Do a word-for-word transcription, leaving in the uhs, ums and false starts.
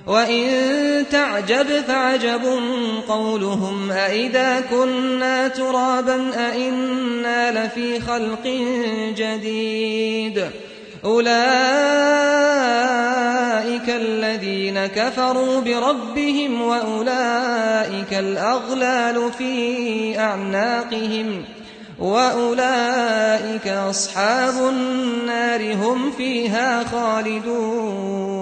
وإن تعجب فعجب قولهم أإذا كنا ترابا أإنا لفي خلق جديد أولئك الذين كفروا بربهم وأولئك الأغلال في أعناقهم وأولئك أصحاب النار هم فيها خالدون.